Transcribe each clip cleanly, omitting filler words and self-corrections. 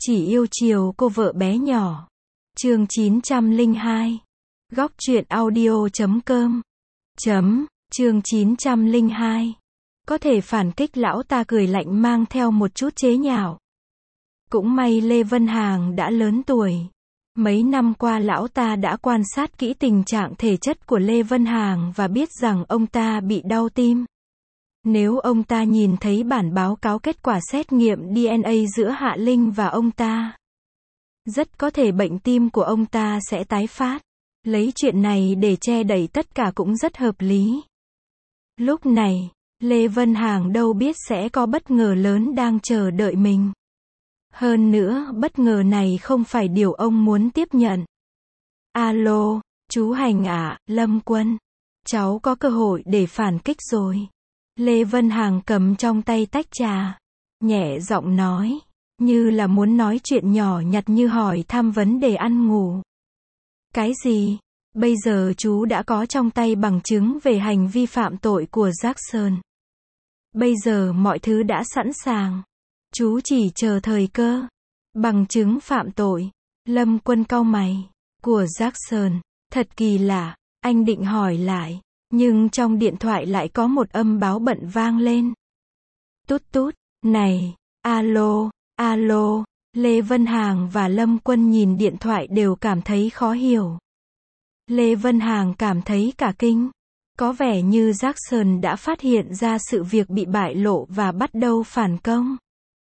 Chỉ yêu chiều cô vợ bé nhỏ. Chương 902. Góc truyện audio.com. Chương 902. Có thể phản kích lão ta cười lạnh mang theo một chút chế nhạo. Cũng may Lê Vân Hàng đã lớn tuổi. Mấy năm qua lão ta đã quan sát kỹ tình trạng thể chất của Lê Vân Hàng và biết rằng ông ta bị đau tim. Nếu ông ta nhìn thấy bản báo cáo kết quả xét nghiệm DNA giữa Hạ Linh và ông ta, rất có thể bệnh tim của ông ta sẽ tái phát. Lấy chuyện này để che đậy tất cả cũng rất hợp lý. Lúc này, Lê Vân Hàng đâu biết sẽ có bất ngờ lớn đang chờ đợi mình. Hơn nữa, bất ngờ này không phải điều ông muốn tiếp nhận. Alo, chú Hành ạ, Lâm Quân. Cháu có cơ hội để phản kích rồi. Lê Vân Hàng cầm trong tay tách trà, nhẹ giọng nói, như là muốn nói chuyện nhỏ nhặt như hỏi thăm vấn đề ăn ngủ. Cái gì? Bây giờ chú đã có trong tay bằng chứng về hành vi phạm tội của Jackson. Bây giờ mọi thứ đã sẵn sàng. Chú chỉ chờ thời cơ. Bằng chứng phạm tội. Lâm Quân cau mày. Của Jackson. Thật kỳ lạ. Anh định hỏi lại. Nhưng trong điện thoại lại có một âm báo bận vang lên. Tút tút. Này. Alo. Alo. Lê Vân Hàng và Lâm Quân nhìn điện thoại đều cảm thấy khó hiểu. Lê Vân Hàng cảm thấy cả kinh. Có vẻ như Jackson đã phát hiện ra sự việc bị bại lộ và bắt đầu phản công.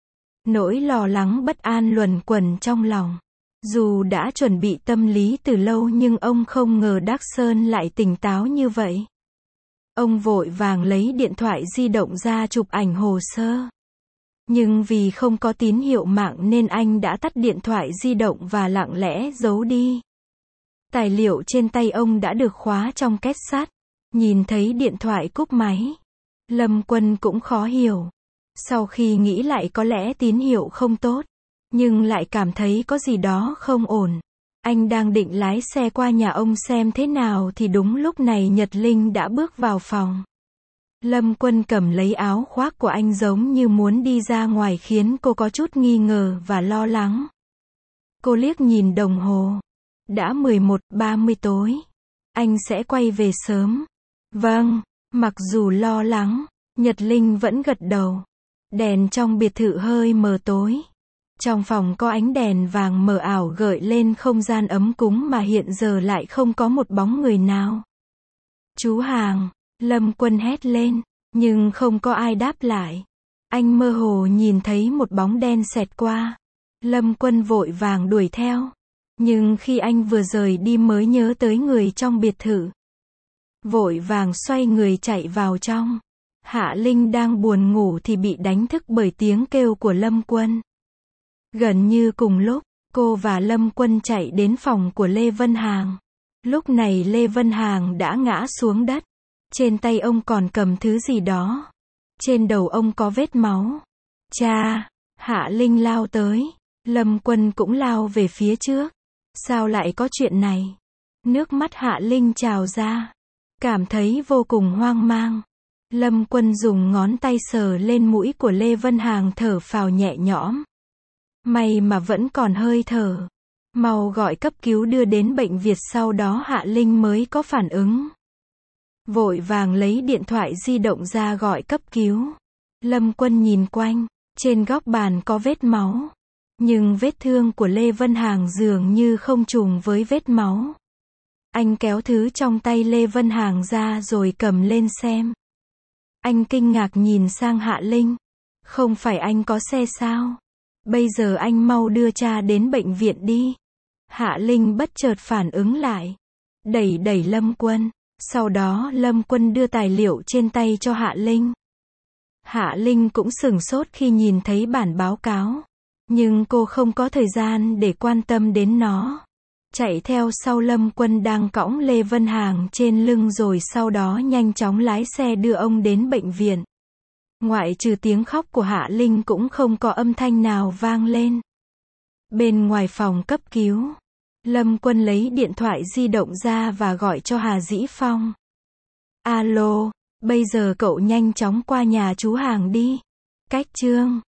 Nỗi lo lắng bất an luẩn quẩn trong lòng. Dù đã chuẩn bị tâm lý từ lâu nhưng ông không ngờ Jackson lại tỉnh táo như vậy. Ông vội vàng lấy điện thoại di động ra chụp ảnh hồ sơ. Nhưng vì không có tín hiệu mạng nên anh đã tắt điện thoại di động và lặng lẽ giấu đi. Tài liệu trên tay ông đã được khóa trong két sắt. Nhìn thấy điện thoại cúp máy, Lâm Quân cũng khó hiểu. Sau khi nghĩ lại có lẽ tín hiệu không tốt, nhưng lại cảm thấy có gì đó không ổn. Anh đang định lái xe qua nhà ông xem thế nào thì đúng lúc này Nhật Linh đã bước vào phòng. Lâm Quân cầm lấy áo khoác của anh giống như muốn đi ra ngoài khiến cô có chút nghi ngờ và lo lắng. Cô liếc nhìn đồng hồ. Đã 11:30 tối. Anh sẽ quay về sớm. Vâng, mặc dù lo lắng, Nhật Linh vẫn gật đầu. Đèn trong biệt thự hơi mờ tối. Trong phòng có ánh đèn vàng mờ ảo gợi lên không gian ấm cúng mà hiện giờ lại không có một bóng người nào. Chú Hàng, Lâm Quân hét lên, nhưng không có ai đáp lại. Anh mơ hồ nhìn thấy một bóng đen xẹt qua. Lâm Quân vội vàng đuổi theo. Nhưng khi anh vừa rời đi mới nhớ tới người trong biệt thự. Vội vàng xoay người chạy vào trong. Hạ Linh đang buồn ngủ thì bị đánh thức bởi tiếng kêu của Lâm Quân. Gần như cùng lúc, cô và Lâm Quân chạy đến phòng của Lê Vân Hàng. Lúc này Lê Vân Hàng đã ngã xuống đất. Trên tay ông còn cầm thứ gì đó. Trên đầu ông có vết máu. Cha! Hạ Linh lao tới. Lâm Quân cũng lao về phía trước. Sao lại có chuyện này? Nước mắt Hạ Linh trào ra. Cảm thấy vô cùng hoang mang. Lâm Quân dùng ngón tay sờ lên mũi của Lê Vân Hàng thở phào nhẹ nhõm. May mà vẫn còn hơi thở. Mau gọi cấp cứu đưa đến bệnh viện sau đó Hạ Linh mới có phản ứng. Vội vàng lấy điện thoại di động ra gọi cấp cứu. Lâm Quân nhìn quanh. Trên góc bàn có vết máu. Nhưng vết thương của Lê Vân Hàng dường như không trùng với vết máu. Anh kéo thứ trong tay Lê Vân Hàng ra rồi cầm lên xem. Anh kinh ngạc nhìn sang Hạ Linh. Không phải anh có xe sao? Bây giờ anh mau đưa cha đến bệnh viện đi. Hạ Linh bất chợt phản ứng lại. Đẩy đẩy Lâm Quân. Sau đó Lâm Quân đưa tài liệu trên tay cho Hạ Linh. Hạ Linh cũng sửng sốt khi nhìn thấy bản báo cáo. Nhưng cô không có thời gian để quan tâm đến nó. Chạy theo sau Lâm Quân đang cõng Lê Vân Hàng trên lưng rồi sau đó nhanh chóng lái xe đưa ông đến bệnh viện. Ngoại trừ tiếng khóc của Hạ Linh cũng không có âm thanh nào vang lên. Bên ngoài phòng cấp cứu, Lâm Quân lấy điện thoại di động ra và gọi cho Hà Dĩ Phong. Alo, bây giờ cậu nhanh chóng qua nhà chú Hàng đi. Cách Trương.